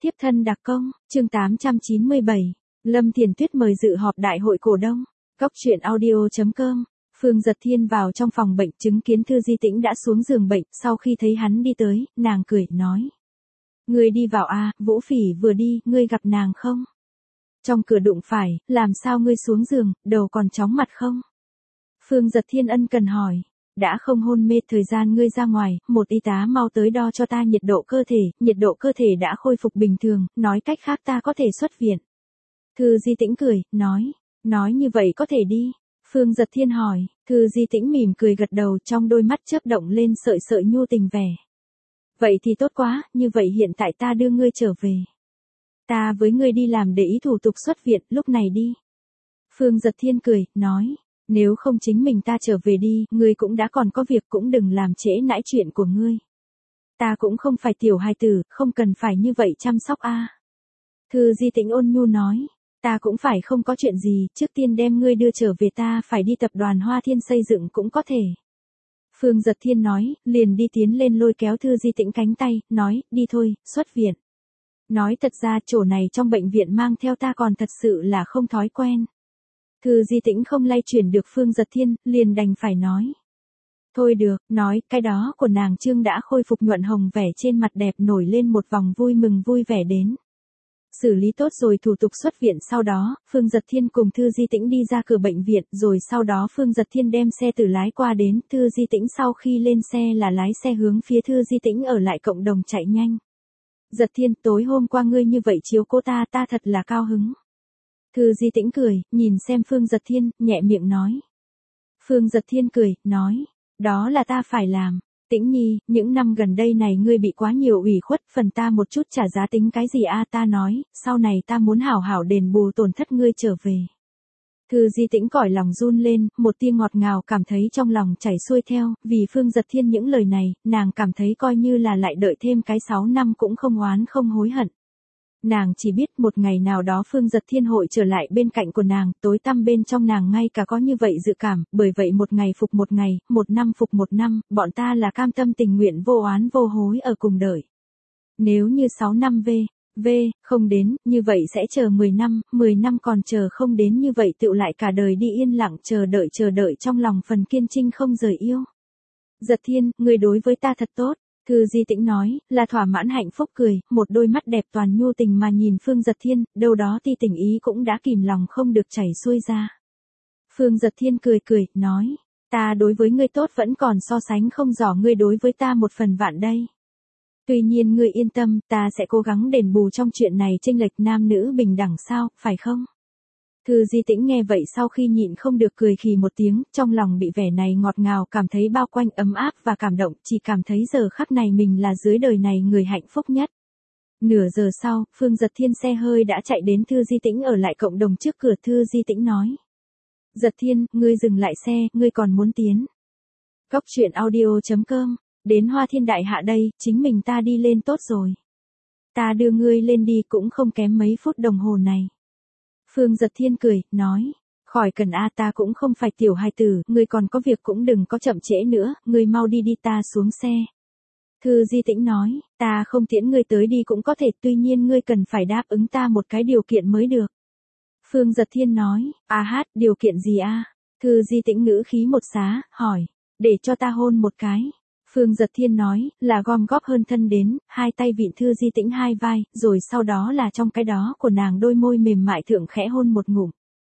Tiếp thân đặc công, chương 897. Lâm Thiền Tuyết mời dự họp đại hội cổ đông. Cóc truyện audio.com. Phương Giật Thiên vào trong phòng bệnh chứng kiến Thư Di Tĩnh đã xuống giường bệnh, sau khi thấy hắn đi tới, nàng cười, nói. Ngươi đi vào à, Vũ Phỉ vừa đi, ngươi gặp nàng không? Trong cửa đụng phải, làm sao ngươi xuống giường, đầu còn chóng mặt không? Phương Giật Thiên ân cần hỏi. Đã không hôn mê, thời gian ngươi ra ngoài, một y tá mau tới đo cho ta nhiệt độ cơ thể đã khôi phục bình thường, nói cách khác ta có thể xuất viện. Thư Di Tĩnh cười, nói như vậy có thể đi. Phương Giật Thiên hỏi, Thư Di Tĩnh mỉm cười gật đầu, trong đôi mắt chớp động lên sợi sợi nhu tình vẻ. Vậy thì tốt quá, như vậy hiện tại ta đưa ngươi trở về. Ta với ngươi đi làm để ý thủ tục xuất viện, lúc này đi. Phương Giật Thiên cười, nói. Nếu không chính mình ta trở về đi, ngươi cũng đã còn có việc, cũng đừng làm trễ nải chuyện của ngươi. Ta cũng không phải tiểu hài tử, không cần phải như vậy chăm sóc a. Thư Di Tĩnh ôn nhu nói, ta cũng phải không có chuyện gì, trước tiên đem ngươi đưa trở về, ta phải đi tập đoàn Hoa Thiên xây dựng cũng có thể. Phương Giật Thiên nói, liền đi tiến lên lôi kéo Thư Di Tĩnh cánh tay, nói, đi thôi, xuất viện. Nói thật ra chỗ này trong bệnh viện mang theo ta còn thật sự là không thói quen. Thư Di Tĩnh không lay chuyển được Phương Giật Thiên, liền đành phải nói. Thôi được, nói, cái đó của nàng Trương đã khôi phục nhuận hồng, vẻ trên mặt đẹp nổi lên một vòng vui mừng vui vẻ đến. Xử lý tốt rồi thủ tục xuất viện, sau đó, Phương Giật Thiên cùng Thư Di Tĩnh đi ra cửa bệnh viện, rồi sau đó Phương Giật Thiên đem xe tự lái qua đến, Thư Di Tĩnh sau khi lên xe là lái xe hướng phía Thư Di Tĩnh ở lại cộng đồng chạy nhanh. Giật Thiên, tối hôm qua ngươi như vậy chiếu cố ta, ta thật là cao hứng. Thư Di Tĩnh cười, nhìn xem Phương Giật Thiên, nhẹ miệng nói. Phương Giật Thiên cười, nói, đó là ta phải làm. Tĩnh Nhi, những năm gần đây này ngươi bị quá nhiều ủy khuất, phần ta một chút trả giá tính cái gì a? Ta nói, sau này ta muốn hảo hảo đền bù tổn thất ngươi trở về. Thư Di Tĩnh cõi lòng run lên, một tia ngọt ngào cảm thấy trong lòng chảy xuôi theo, vì Phương Giật Thiên những lời này, nàng cảm thấy coi như là lại đợi thêm cái 6 năm cũng không oán không hối hận. Nàng chỉ biết một ngày nào đó Phương Giật Thiên hội trở lại bên cạnh của nàng, tối tăm bên trong nàng ngay cả có như vậy dự cảm, bởi vậy một ngày phục một ngày, một năm phục một năm, bọn ta là cam tâm tình nguyện vô oán vô hối ở cùng đợi. Nếu như 6 năm không đến, như vậy sẽ chờ 10 năm còn chờ không đến, như vậy tựu lại cả đời đi yên lặng chờ đợi trong lòng phần kiên trinh không rời yêu. Giật Thiên, người đối với ta thật tốt. Thư Di Tĩnh nói, là thỏa mãn hạnh phúc cười, một đôi mắt đẹp toàn nhu tình mà nhìn Phương Giật Thiên, đâu đó ti tình ý cũng đã kìm lòng không được chảy xuôi ra. Phương Giật Thiên cười, nói, ta đối với ngươi tốt vẫn còn so sánh không rõ ngươi đối với ta một phần vạn đây. Tuy nhiên ngươi yên tâm, ta sẽ cố gắng đền bù trong chuyện này, chênh lệch nam nữ bình đẳng sao, phải không? Thư Di Tĩnh nghe vậy sau khi nhịn không được cười khì một tiếng, trong lòng bị vẻ này ngọt ngào cảm thấy bao quanh ấm áp và cảm động, chỉ cảm thấy giờ khắc này mình là dưới đời này người hạnh phúc nhất. Nửa giờ sau, Phương Giật Thiên xe hơi đã chạy đến Thư Di Tĩnh ở lại cộng đồng trước cửa. Thư Di Tĩnh nói. Giật Thiên, ngươi dừng lại xe, ngươi còn muốn tiến. Cóc truyện audio.com, đến Hoa Thiên Đại Hạ đây, chính mình ta đi lên tốt rồi. Ta đưa ngươi lên đi cũng không kém mấy phút đồng hồ này. Phương Giật Thiên cười, nói, khỏi cần a, ta cũng không phải tiểu hài tử, ngươi còn có việc cũng đừng có chậm trễ nữa, ngươi mau đi ta xuống xe. Thư Di Tĩnh nói, ta không tiễn ngươi tới đi cũng có thể, tuy nhiên ngươi cần phải đáp ứng ta một cái điều kiện mới được. Phương Giật Thiên nói, điều kiện gì a? Thư Di Tĩnh ngữ khí một xá, hỏi, để cho ta hôn một cái. Phương Giật Thiên nói, là gom góp hơn thân đến, hai tay vịn Thư Di Tĩnh hai vai, rồi sau đó là trong cái đó của nàng đôi môi mềm mại thượng khẽ hôn một ngụm.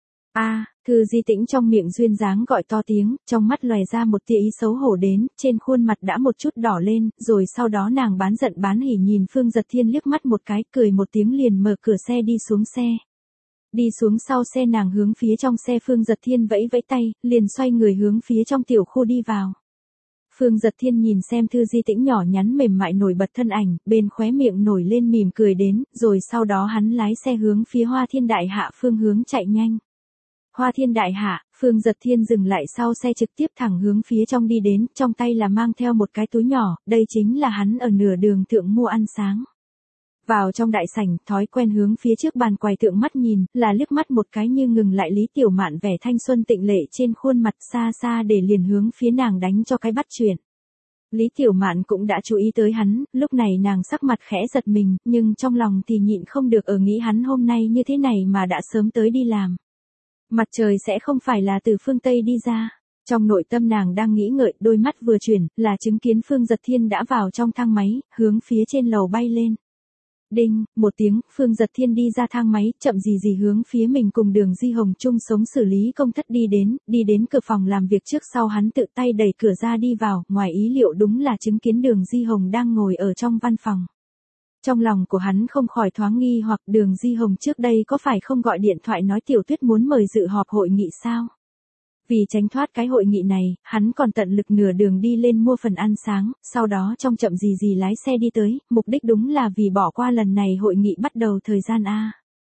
Thư Di Tĩnh trong miệng duyên dáng gọi to tiếng, trong mắt lòe ra một tia ý xấu hổ đến, trên khuôn mặt đã một chút đỏ lên, rồi sau đó nàng bán giận bán hỉ nhìn Phương Giật Thiên liếc mắt một cái, cười một tiếng liền mở cửa xe đi xuống xe. Đi xuống sau xe nàng hướng phía trong xe Phương Giật Thiên vẫy vẫy tay, liền xoay người hướng phía trong tiểu khu đi vào. Phương Giật Thiên nhìn xem Thư Di Tĩnh nhỏ nhắn mềm mại nổi bật thân ảnh, bên khóe miệng nổi lên mỉm cười đến, rồi sau đó hắn lái xe hướng phía Hoa Thiên Đại Hạ phương hướng chạy nhanh. Hoa Thiên Đại Hạ, Phương Giật Thiên dừng lại sau xe trực tiếp thẳng hướng phía trong đi đến, trong tay là mang theo một cái túi nhỏ, đây chính là hắn ở nửa đường thượng mua ăn sáng. Vào trong đại sảnh, thói quen hướng phía trước bàn quầy thượng mắt nhìn, là liếc mắt một cái như ngừng lại Lý Tiểu Mạn vẻ thanh xuân tịnh lệ trên khuôn mặt, xa xa để liền hướng phía nàng đánh cho cái bắt chuyện. Lý Tiểu Mạn cũng đã chú ý tới hắn, lúc này nàng sắc mặt khẽ giật mình, nhưng trong lòng thì nhịn không được ở nghĩ hắn hôm nay như thế này mà đã sớm tới đi làm. Mặt trời sẽ không phải là từ phương Tây đi ra. Trong nội tâm nàng đang nghĩ ngợi, đôi mắt vừa chuyển, là chứng kiến Phương Giật Thiên đã vào trong thang máy, hướng phía trên lầu bay lên. Đinh, một tiếng, Phương Giật Thiên đi ra thang máy, chậm gì gì hướng phía mình cùng Đường Di Hồng chung sống xử lý công thất đi đến cửa phòng làm việc trước sau hắn tự tay đẩy cửa ra đi vào, ngoài ý liệu đúng là chứng kiến Đường Di Hồng đang ngồi ở trong văn phòng. Trong lòng của hắn không khỏi thoáng nghi hoặc Đường Di Hồng trước đây có phải không gọi điện thoại nói Tiểu Tuyết muốn mời dự họp hội nghị sao? Vì tránh thoát cái hội nghị này, hắn còn tận lực nửa đường đi lên mua phần ăn sáng, sau đó trong chậm gì gì lái xe đi tới, mục đích đúng là vì bỏ qua lần này hội nghị bắt đầu thời gian A.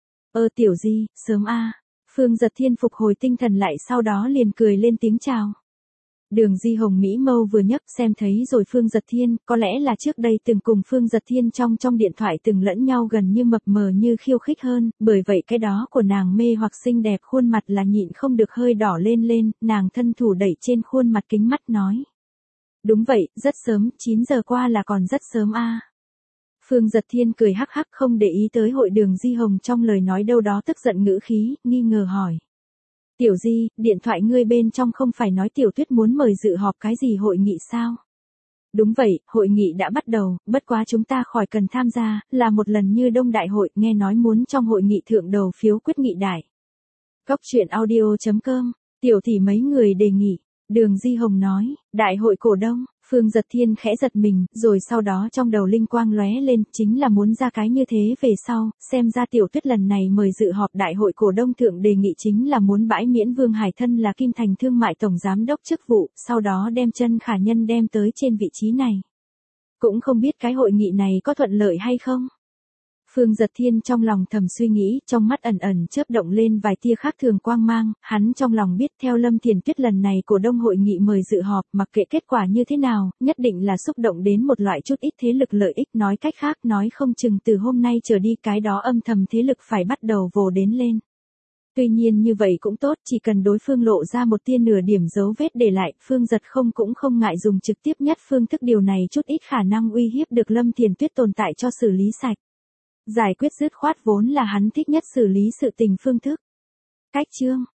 Tiểu Di, sớm A. Phương Giật Thiên phục hồi tinh thần lại sau đó liền cười lên tiếng chào. Đường Di Hồng Mỹ mâu vừa nhấc xem thấy rồi Phương Giật Thiên, có lẽ là trước đây từng cùng Phương Giật Thiên trong điện thoại từng lẫn nhau gần như mập mờ như khiêu khích hơn, bởi vậy cái đó của nàng mê hoặc xinh đẹp khuôn mặt là nhịn không được hơi đỏ lên, nàng thân thủ đẩy trên khuôn mặt kính mắt nói. Đúng vậy, rất sớm, 9 giờ qua là còn rất sớm a. Phương Giật Thiên cười hắc hắc không để ý tới hội Đường Di Hồng trong lời nói đâu đó tức giận ngữ khí, nghi ngờ hỏi. Tiểu Di, điện thoại ngươi bên trong không phải nói Tiểu Tuyết muốn mời dự họp cái gì hội nghị sao? Đúng vậy, hội nghị đã bắt đầu, bất quá chúng ta khỏi cần tham gia, là một lần như đông đại hội, nghe nói muốn trong hội nghị thượng đầu phiếu quyết nghị đại. Cóc truyện audio.com, tiểu tỷ mấy người đề nghị, Đường Di Hồng nói, đại hội cổ đông, Phương Giật Thiên khẽ giật mình, rồi sau đó trong đầu linh quang lóe lên, chính là muốn ra cái như thế về sau, xem ra Tiểu Tuyết lần này mời dự họp đại hội cổ đông thượng đề nghị chính là muốn bãi miễn Vương Hải Thân là Kim Thành Thương mại tổng giám đốc chức vụ, sau đó đem Chân Khả Nhân đem tới trên vị trí này. Cũng không biết cái hội nghị này có thuận lợi hay không? Phương Giật Thiên trong lòng thầm suy nghĩ, trong mắt ẩn ẩn chớp động lên vài tia khác thường quang mang, hắn trong lòng biết theo Lâm Thiền Tuyết lần này cổ đông hội nghị mời dự họp, mặc kệ kết quả như thế nào, nhất định là xúc động đến một loại chút ít thế lực lợi ích, nói cách khác nói không chừng từ hôm nay trở đi cái đó âm thầm thế lực phải bắt đầu vồ đến lên. Tuy nhiên như vậy cũng tốt, chỉ cần đối phương lộ ra một tia nửa điểm dấu vết để lại, Phương Giật không cũng không ngại dùng trực tiếp nhất phương thức điều này chút ít khả năng uy hiếp được Lâm Thiền Tuyết tồn tại cho xử lý sạch. Giải quyết dứt khoát vốn là hắn thích nhất xử lý sự tình phương thức. Cách chương